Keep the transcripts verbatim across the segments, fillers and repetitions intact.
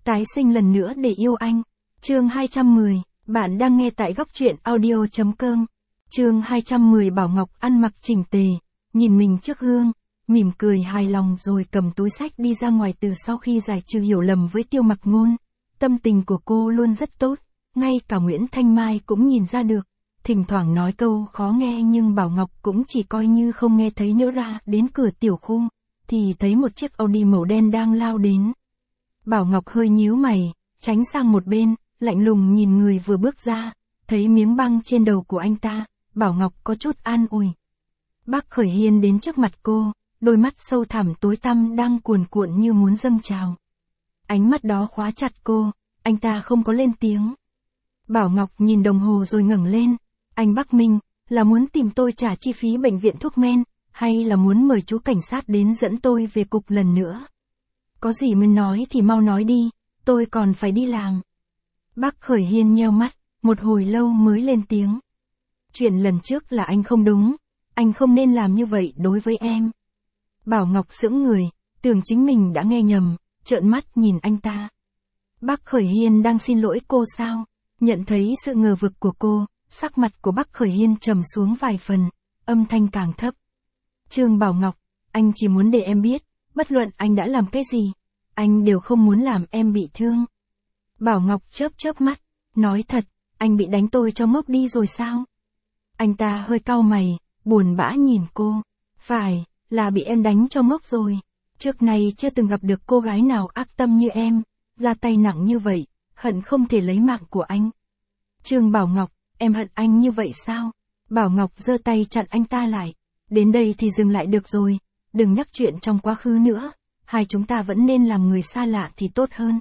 Tái sinh lần nữa để yêu anh. Chương hai trăm mười, bạn đang nghe tại góc truyện audio chấm com. Chương hai trăm mười Bảo Ngọc ăn mặc chỉnh tề, nhìn mình trước gương, mỉm cười hài lòng rồi cầm túi xách đi ra ngoài. Từ sau khi giải trừ hiểu lầm với Tiêu Mặc Ngôn, tâm tình của cô luôn rất tốt, ngay cả Nguyễn Thanh Mai cũng nhìn ra được. Thỉnh thoảng nói câu khó nghe nhưng Bảo Ngọc cũng chỉ coi như không nghe thấy nữa. Ra đến cửa tiểu khu, thì thấy một chiếc Audi màu đen đang lao đến. Bảo Ngọc hơi nhíu mày, tránh sang một bên, lạnh lùng nhìn người vừa bước ra, thấy miếng băng trên đầu của anh ta, Bảo Ngọc có chút an ủi. Bác Khởi Hiên đến trước mặt cô, đôi mắt sâu thẳm tối tăm đang cuồn cuộn như muốn dâng trào. Ánh mắt đó khóa chặt cô, anh ta không có lên tiếng. Bảo Ngọc nhìn đồng hồ rồi ngẩng lên, anh Bắc Minh, là muốn tìm tôi trả chi phí bệnh viện thuốc men, hay là muốn mời chú cảnh sát đến dẫn tôi về cục lần nữa? Có gì muốn nói thì mau nói đi, tôi còn phải đi làm. Bác Khởi Hiên nheo mắt, một hồi lâu mới lên tiếng. Chuyện lần trước là anh không đúng, anh không nên làm như vậy đối với em. Bảo Ngọc sững người, tưởng chính mình đã nghe nhầm, trợn mắt nhìn anh ta. Bác Khởi Hiên đang xin lỗi cô sao? Nhận thấy sự ngờ vực của cô, sắc mặt của Bác Khởi Hiên trầm xuống vài phần, âm thanh càng thấp. Trương Bảo Ngọc, anh chỉ muốn để em biết, bất luận anh đã làm cái gì, anh đều không muốn làm em bị thương. Bảo Ngọc chớp chớp mắt, nói thật, anh bị đánh tôi cho ngốc đi rồi sao? Anh ta hơi cau mày, buồn bã nhìn cô. Phải, là bị em đánh cho ngốc rồi. Trước nay chưa từng gặp được cô gái nào ác tâm như em, ra tay nặng như vậy, hận không thể lấy mạng của anh. Trương Bảo Ngọc, em hận anh như vậy sao? Bảo Ngọc giơ tay chặn anh ta lại. Đến đây thì dừng lại được rồi, đừng nhắc chuyện trong quá khứ nữa, hai chúng ta vẫn nên làm người xa lạ thì tốt hơn.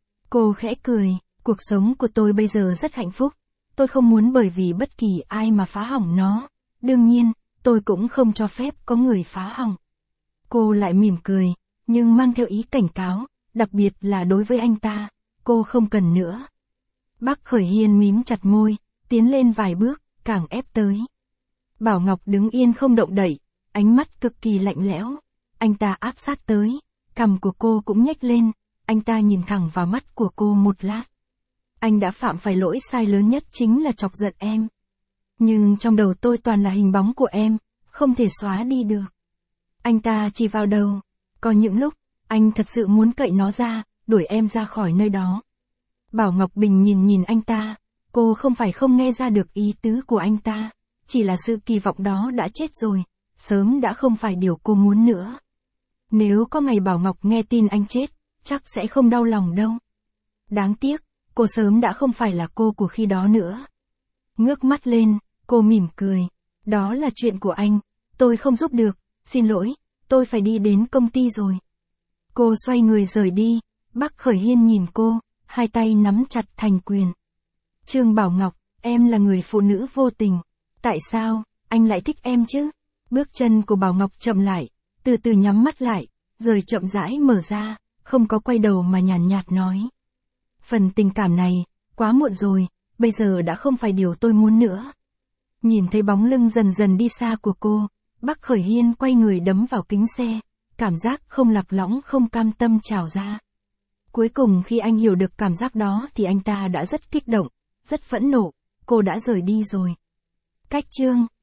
Cô khẽ cười, cuộc sống của tôi bây giờ rất hạnh phúc, tôi không muốn bởi vì bất kỳ ai mà phá hỏng nó, đương nhiên, tôi cũng không cho phép có người phá hỏng. Cô lại mỉm cười, nhưng mang theo ý cảnh cáo, đặc biệt là đối với anh ta, cô không cần nữa. Bác Khởi Hiên mím chặt môi, tiến lên vài bước, càng ép tới. Bảo Ngọc đứng yên không động đậy, ánh mắt cực kỳ lạnh lẽo. Anh ta áp sát tới, cằm của cô cũng nhếch lên, anh ta nhìn thẳng vào mắt của cô một lát. Anh đã phạm phải lỗi sai lớn nhất chính là chọc giận em. Nhưng trong đầu tôi toàn là hình bóng của em, không thể xóa đi được. Anh ta chỉ vào đầu, có những lúc, anh thật sự muốn cậy nó ra, đuổi em ra khỏi nơi đó. Bảo Ngọc Bình nhìn nhìn anh ta, cô không phải không nghe ra được ý tứ của anh ta, chỉ là sự kỳ vọng đó đã chết rồi, sớm đã không phải điều cô muốn nữa. Nếu có ngày Bảo Ngọc nghe tin anh chết, chắc sẽ không đau lòng đâu. Đáng tiếc, cô sớm đã không phải là cô của khi đó nữa. Ngước mắt lên, cô mỉm cười. Đó là chuyện của anh, tôi không giúp được, xin lỗi, tôi phải đi đến công ty rồi. Cô xoay người rời đi, Bác Khởi Hiên nhìn cô, hai tay nắm chặt thành quyền. Trương Bảo Ngọc, em là người phụ nữ vô tình. Tại sao, anh lại thích em chứ? Bước chân của Bảo Ngọc chậm lại, từ từ nhắm mắt lại, rồi chậm rãi mở ra, không có quay đầu mà nhàn nhạt, nhạt nói. Phần tình cảm này, quá muộn rồi, bây giờ đã không phải điều tôi muốn nữa. Nhìn thấy bóng lưng dần dần đi xa của cô, Bác Khởi Hiên quay người đấm vào kính xe, cảm giác không lạc lõng không cam tâm trào ra. Cuối cùng khi anh hiểu được cảm giác đó thì anh ta đã rất kích động, rất phẫn nộ, cô đã rời đi rồi. Cách chương